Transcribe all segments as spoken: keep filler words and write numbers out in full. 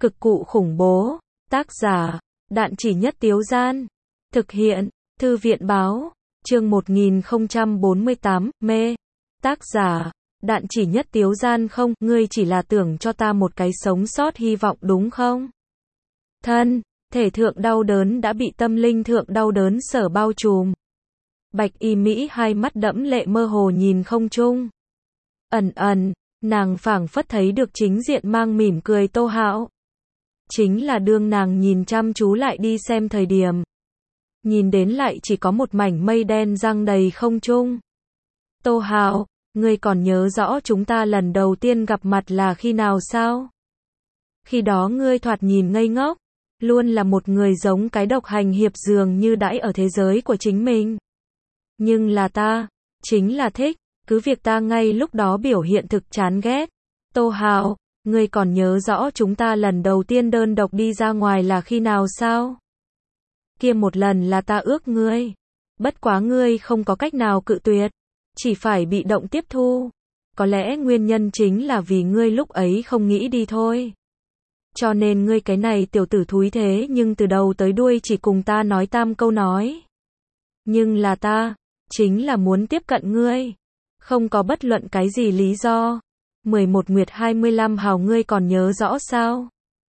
Cực cụ khủng bố. Tác giả, Đạn Chỉ Nhất Tiếu Gian. Thực hiện, Thư viện Báo. Chương một nghìn không trăm bốn mươi tám, mê. Tác giả, Đạn Chỉ Nhất Tiếu Gian. Không, ngươi chỉ là tưởng cho ta một cái sống sót hy vọng đúng không? Thân, thể thượng đau đớn đã bị tâm linh thượng đau đớn sở bao trùm. Bạch Y Mỹ hai mắt đẫm lệ mơ hồ nhìn không trung. Ẩn ẩn, nàng phảng phất thấy được chính diện mang mỉm cười Tô Hạo. Chính là đương nàng nhìn chăm chú lại đi xem thời điểm. Nhìn đến lại chỉ có một mảnh mây đen giăng đầy không trung. Tô Hạo, ngươi còn nhớ rõ chúng ta lần đầu tiên gặp mặt là khi nào sao? Khi đó ngươi thoạt nhìn ngây ngốc, luôn là một người giống cái độc hành hiệp dường như đãi ở thế giới của chính mình. Nhưng là ta, chính là thích, cứ việc ta ngay lúc đó biểu hiện thực chán ghét. Tô Hạo, ngươi còn nhớ rõ chúng ta lần đầu tiên đơn độc đi ra ngoài là khi nào sao? Kia một lần là ta ước ngươi. Bất quá ngươi không có cách nào cự tuyệt, chỉ phải bị động tiếp thu. Có lẽ nguyên nhân chính là vì ngươi lúc ấy không nghĩ đi thôi. Cho nên ngươi cái này tiểu tử thúi thế nhưng từ đầu tới đuôi chỉ cùng ta nói tam câu nói. Nhưng là ta, chính là muốn tiếp cận ngươi. Không có bất luận cái gì lý do. mười một Nguyệt hai mươi lăm hào ngươi còn nhớ rõ sao?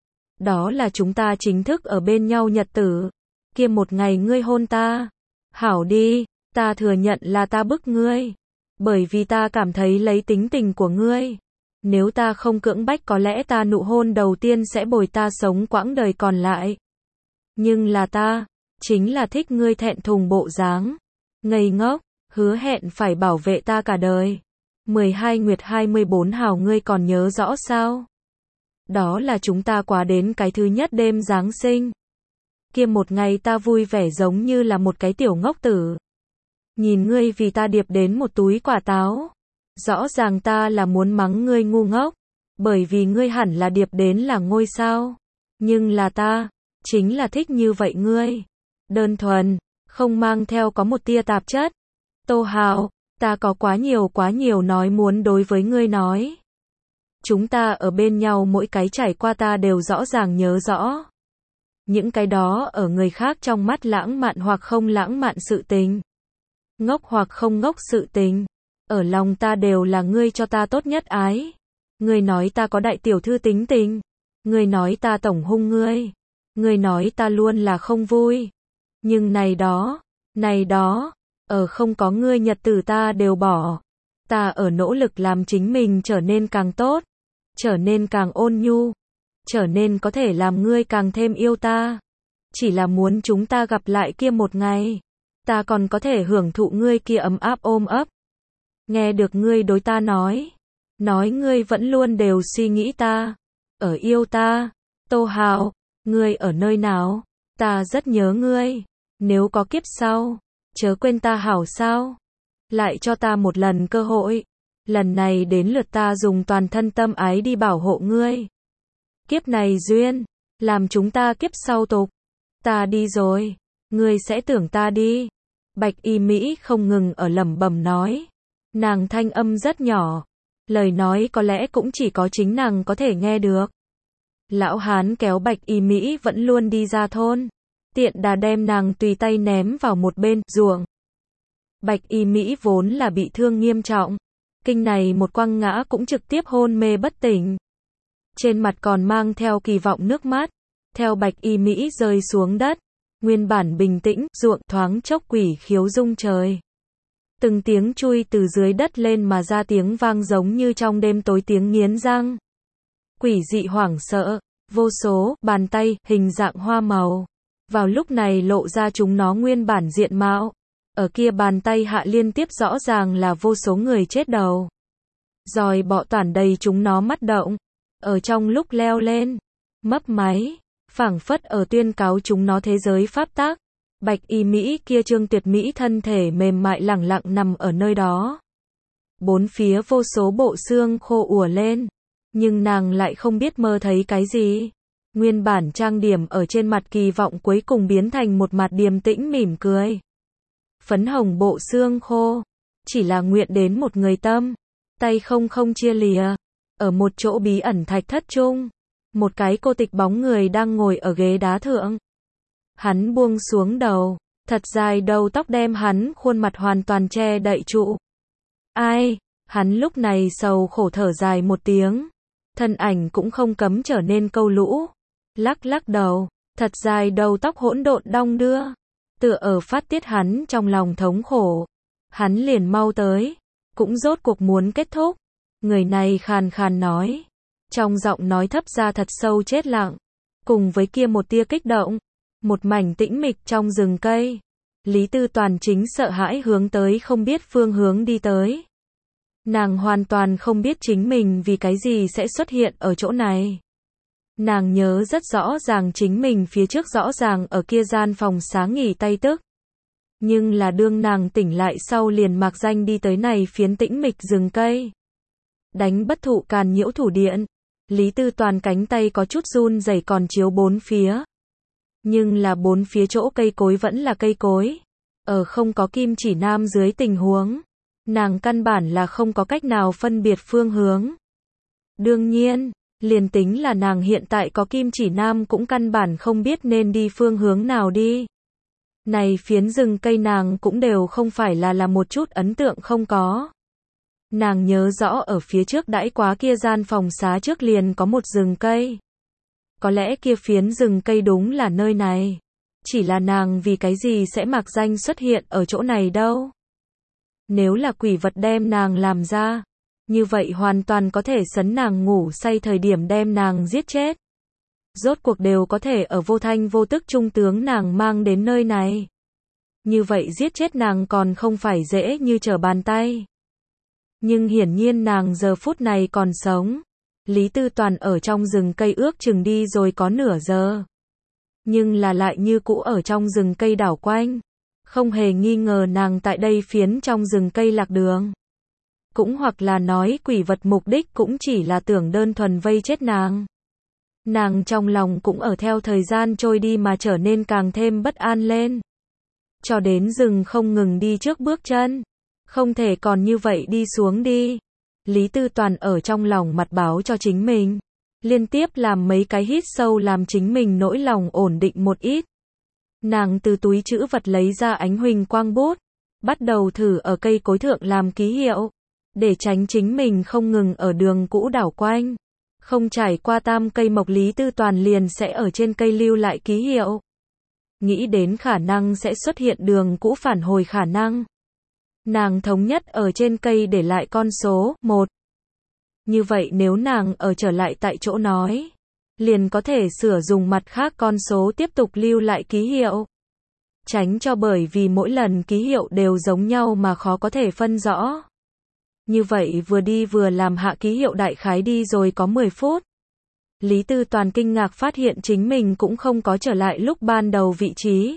Đó là chúng ta chính thức ở bên nhau nhật tử. Kia một ngày ngươi hôn ta. Hảo đi, ta thừa nhận là ta bức ngươi. Bởi vì ta cảm thấy lấy tính tình của ngươi. Nếu ta không cưỡng bách có lẽ ta nụ hôn đầu tiên sẽ bồi ta sống quãng đời còn lại. Nhưng là ta, chính là thích ngươi thẹn thùng bộ dáng. Ngây ngốc, hứa hẹn phải bảo vệ ta cả đời. mười hai Nguyệt hai mươi bốn hào ngươi còn nhớ rõ sao? Đó là chúng ta quá đến cái thứ nhất đêm Giáng sinh. Kia một ngày ta vui vẻ giống như là một cái tiểu ngốc tử. Nhìn ngươi vì ta điệp đến một túi quả táo. Rõ ràng ta là muốn mắng ngươi ngu ngốc. Bởi vì ngươi hẳn là điệp đến là ngôi sao. Nhưng là ta, chính là thích như vậy ngươi. Đơn thuần, không mang theo có một tia tạp chất. Tô Hạo, ta có quá nhiều quá nhiều nói muốn đối với ngươi nói. Chúng ta ở bên nhau mỗi cái trải qua ta đều rõ ràng nhớ rõ. Những cái đó ở người khác trong mắt lãng mạn hoặc không lãng mạn sự tình. Ngốc hoặc không ngốc sự tình. Ở lòng ta đều là ngươi cho ta tốt nhất ái. Ngươi nói ta có đại tiểu thư tính tình. Ngươi nói ta tổng hung ngươi. Ngươi nói ta luôn là không vui. Nhưng này đó, này đó, ở không có ngươi nhật tử ta đều bỏ. Ta ở nỗ lực làm chính mình trở nên càng tốt. Trở nên càng ôn nhu. Trở nên có thể làm ngươi càng thêm yêu ta. Chỉ là muốn chúng ta gặp lại kia một ngày. Ta còn có thể hưởng thụ ngươi kia ấm áp ôm ấp. Nghe được ngươi đối ta nói. Nói ngươi vẫn luôn đều suy nghĩ ta. Ở yêu ta. Tô Hạo, ngươi ở nơi nào? Ta rất nhớ ngươi. Nếu có kiếp sau, chớ quên ta hảo sao? Lại cho ta một lần cơ hội. Lần này đến lượt ta dùng toàn thân tâm ái đi bảo hộ ngươi. Kiếp này duyên, làm chúng ta kiếp sau tục. Ta đi rồi, ngươi sẽ tưởng ta đi. Bạch Y Mỹ không ngừng ở lẩm bẩm nói. Nàng thanh âm rất nhỏ. Lời nói có lẽ cũng chỉ có chính nàng có thể nghe được. Lão hán kéo Bạch Y Mỹ vẫn luôn đi ra thôn. Tiện đà đem nàng tùy tay ném vào một bên ruộng. Bạch Y Mỹ vốn là bị thương nghiêm trọng. Kinh này một quăng ngã cũng trực tiếp hôn mê bất tỉnh. Trên mặt còn mang theo kỳ vọng nước mắt. Theo Bạch Y Mỹ rơi xuống đất. Nguyên bản bình tĩnh, ruộng thoáng chốc quỷ khiếu rung trời. Từng tiếng chui từ dưới đất lên mà ra tiếng vang giống như trong đêm tối tiếng nghiến răng. Quỷ dị hoảng sợ, vô số, bàn tay, hình dạng hoa màu. Vào lúc này lộ ra chúng nó nguyên bản diện mạo. Ở kia bàn tay hạ liên tiếp rõ ràng là vô số người chết đầu. Rồi bọ toàn đầy chúng nó mắt động. Ở trong lúc leo lên, mấp máy, phảng phất ở tuyên cáo chúng nó thế giới pháp tắc. Bạch Y Mỹ kia trương tuyệt mỹ thân thể mềm mại lẳng lặng nằm ở nơi đó. Bốn phía vô số bộ xương khô ùa lên. Nhưng nàng lại không biết mơ thấy cái gì. Nguyên bản trang điểm ở trên mặt kỳ vọng cuối cùng biến thành một mặt điềm tĩnh mỉm cười. Phấn hồng bộ xương khô. Chỉ là nguyện đến một người tâm. Tay không không chia lìa. Ở một chỗ bí ẩn thạch thất chung. Một cái cô tịch bóng người đang ngồi ở ghế đá thượng. Hắn buông xuống đầu, thật dài đầu tóc đem hắn khuôn mặt hoàn toàn che đậy trụ. Ai? Hắn lúc này sầu khổ thở dài một tiếng. Thân ảnh cũng không cấm trở nên câu lũ. Lắc lắc đầu, thật dài đầu tóc hỗn độn đong đưa. Tựa ở phát tiết hắn trong lòng thống khổ. Hắn liền mau tới. Cũng rốt cuộc muốn kết thúc. Người này khàn khàn nói. Trong giọng nói thấp ra thật sâu chết lặng. Cùng với kia một tia kích động. Một mảnh tĩnh mịch trong rừng cây. Lý Tư Toàn chính sợ hãi hướng tới không biết phương hướng đi tới. Nàng hoàn toàn không biết chính mình vì cái gì sẽ xuất hiện ở chỗ này. Nàng nhớ rất rõ ràng chính mình phía trước rõ ràng ở kia gian phòng sáng nghỉ tay tức. Nhưng là đương nàng tỉnh lại sau liền mạc danh đi tới này phiến tĩnh mịch rừng cây. Đánh bất thụ càn nhiễu thủ điện. Lý Tư Toàn cánh tay có chút run rẩy còn chiếu bốn phía. Nhưng là bốn phía chỗ cây cối vẫn là cây cối. Ở không có kim chỉ nam dưới tình huống. Nàng căn bản là không có cách nào phân biệt phương hướng. Đương nhiên, liền tính là nàng hiện tại có kim chỉ nam cũng căn bản không biết nên đi phương hướng nào đi. Này phiến rừng cây nàng cũng đều không phải là là một chút ấn tượng không có. Nàng nhớ rõ ở phía trước đãi quá kia gian phòng xá trước liền có một rừng cây. Có lẽ kia phiến rừng cây đúng là nơi này. Chỉ là nàng vì cái gì sẽ mạc danh xuất hiện ở chỗ này đâu. Nếu là quỷ vật đem nàng làm ra, như vậy hoàn toàn có thể sấn nàng ngủ say thời điểm đem nàng giết chết. Rốt cuộc đều có thể ở vô thanh vô tức trung tướng nàng mang đến nơi này. Như vậy giết chết nàng còn không phải dễ như trở bàn tay. Nhưng hiển nhiên nàng giờ phút này còn sống. Lý Tư Toàn ở trong rừng cây ước chừng đi rồi có nửa giờ. Nhưng là lại như cũ ở trong rừng cây đảo quanh. Không hề nghi ngờ nàng tại đây phiến trong rừng cây lạc đường. Cũng hoặc là nói quỷ vật mục đích cũng chỉ là tưởng đơn thuần vây chết nàng. Nàng trong lòng cũng ở theo thời gian trôi đi mà trở nên càng thêm bất an lên. Cho đến rừng không ngừng đi trước bước chân. Không thể còn như vậy đi xuống đi. Lý Tư Toàn ở trong lòng mặt báo cho chính mình. Liên tiếp làm mấy cái hít sâu làm chính mình nỗi lòng ổn định một ít. Nàng từ túi trữ vật lấy ra ánh huỳnh quang bút. Bắt đầu thử ở cây cối thượng làm ký hiệu. Để tránh chính mình không ngừng ở đường cũ đảo quanh. Không trải qua tam cây mộc Lý Tư Toàn liền sẽ ở trên cây lưu lại ký hiệu. Nghĩ đến khả năng sẽ xuất hiện đường cũ phản hồi khả năng. Nàng thống nhất ở trên cây để lại con số một. Như vậy nếu nàng ở trở lại tại chỗ nói, liền có thể sửa dùng mặt khác con số tiếp tục lưu lại ký hiệu. Tránh cho bởi vì mỗi lần ký hiệu đều giống nhau mà khó có thể phân rõ. Như vậy vừa đi vừa làm hạ ký hiệu đại khái đi rồi có mười phút. Lý Tư Toàn kinh ngạc phát hiện chính mình cũng không có trở lại lúc ban đầu vị trí.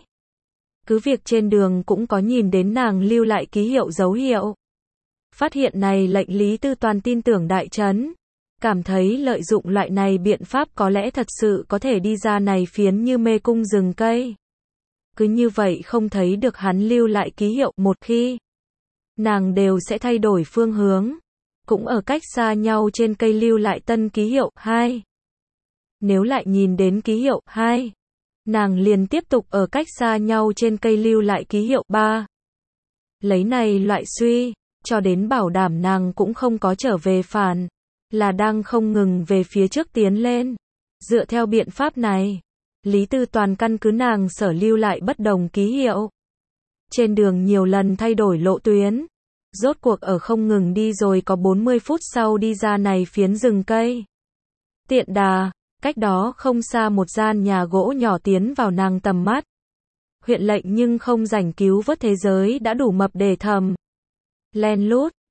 Cứ việc trên đường cũng có nhìn đến nàng lưu lại ký hiệu dấu hiệu. Phát hiện này lệnh Lý Tư Toàn tin tưởng đại chấn. Cảm thấy lợi dụng loại này biện pháp có lẽ thật sự có thể đi ra này phiến như mê cung rừng cây. Cứ như vậy không thấy được hắn lưu lại ký hiệu một khi. Nàng đều sẽ thay đổi phương hướng. Cũng ở cách xa nhau trên cây lưu lại tân ký hiệu hai. Nếu lại nhìn đến ký hiệu hai. Nàng liền tiếp tục ở cách xa nhau trên cây lưu lại ký hiệu ba. Lấy này loại suy, cho đến bảo đảm nàng cũng không có trở về phản, là đang không ngừng về phía trước tiến lên. Dựa theo biện pháp này, Lý Tư Toàn căn cứ nàng sở lưu lại bất đồng ký hiệu. Trên đường nhiều lần thay đổi lộ tuyến. Rốt cuộc ở không ngừng đi rồi có bốn mươi phút sau đi ra này phiến rừng cây. Tiện đà. Cách đó không xa một gian nhà gỗ nhỏ tiến vào nàng tầm mắt. Huyện lệnh nhưng không rảnh cứu vớt thế giới đã đủ mập để thầm. Len lút,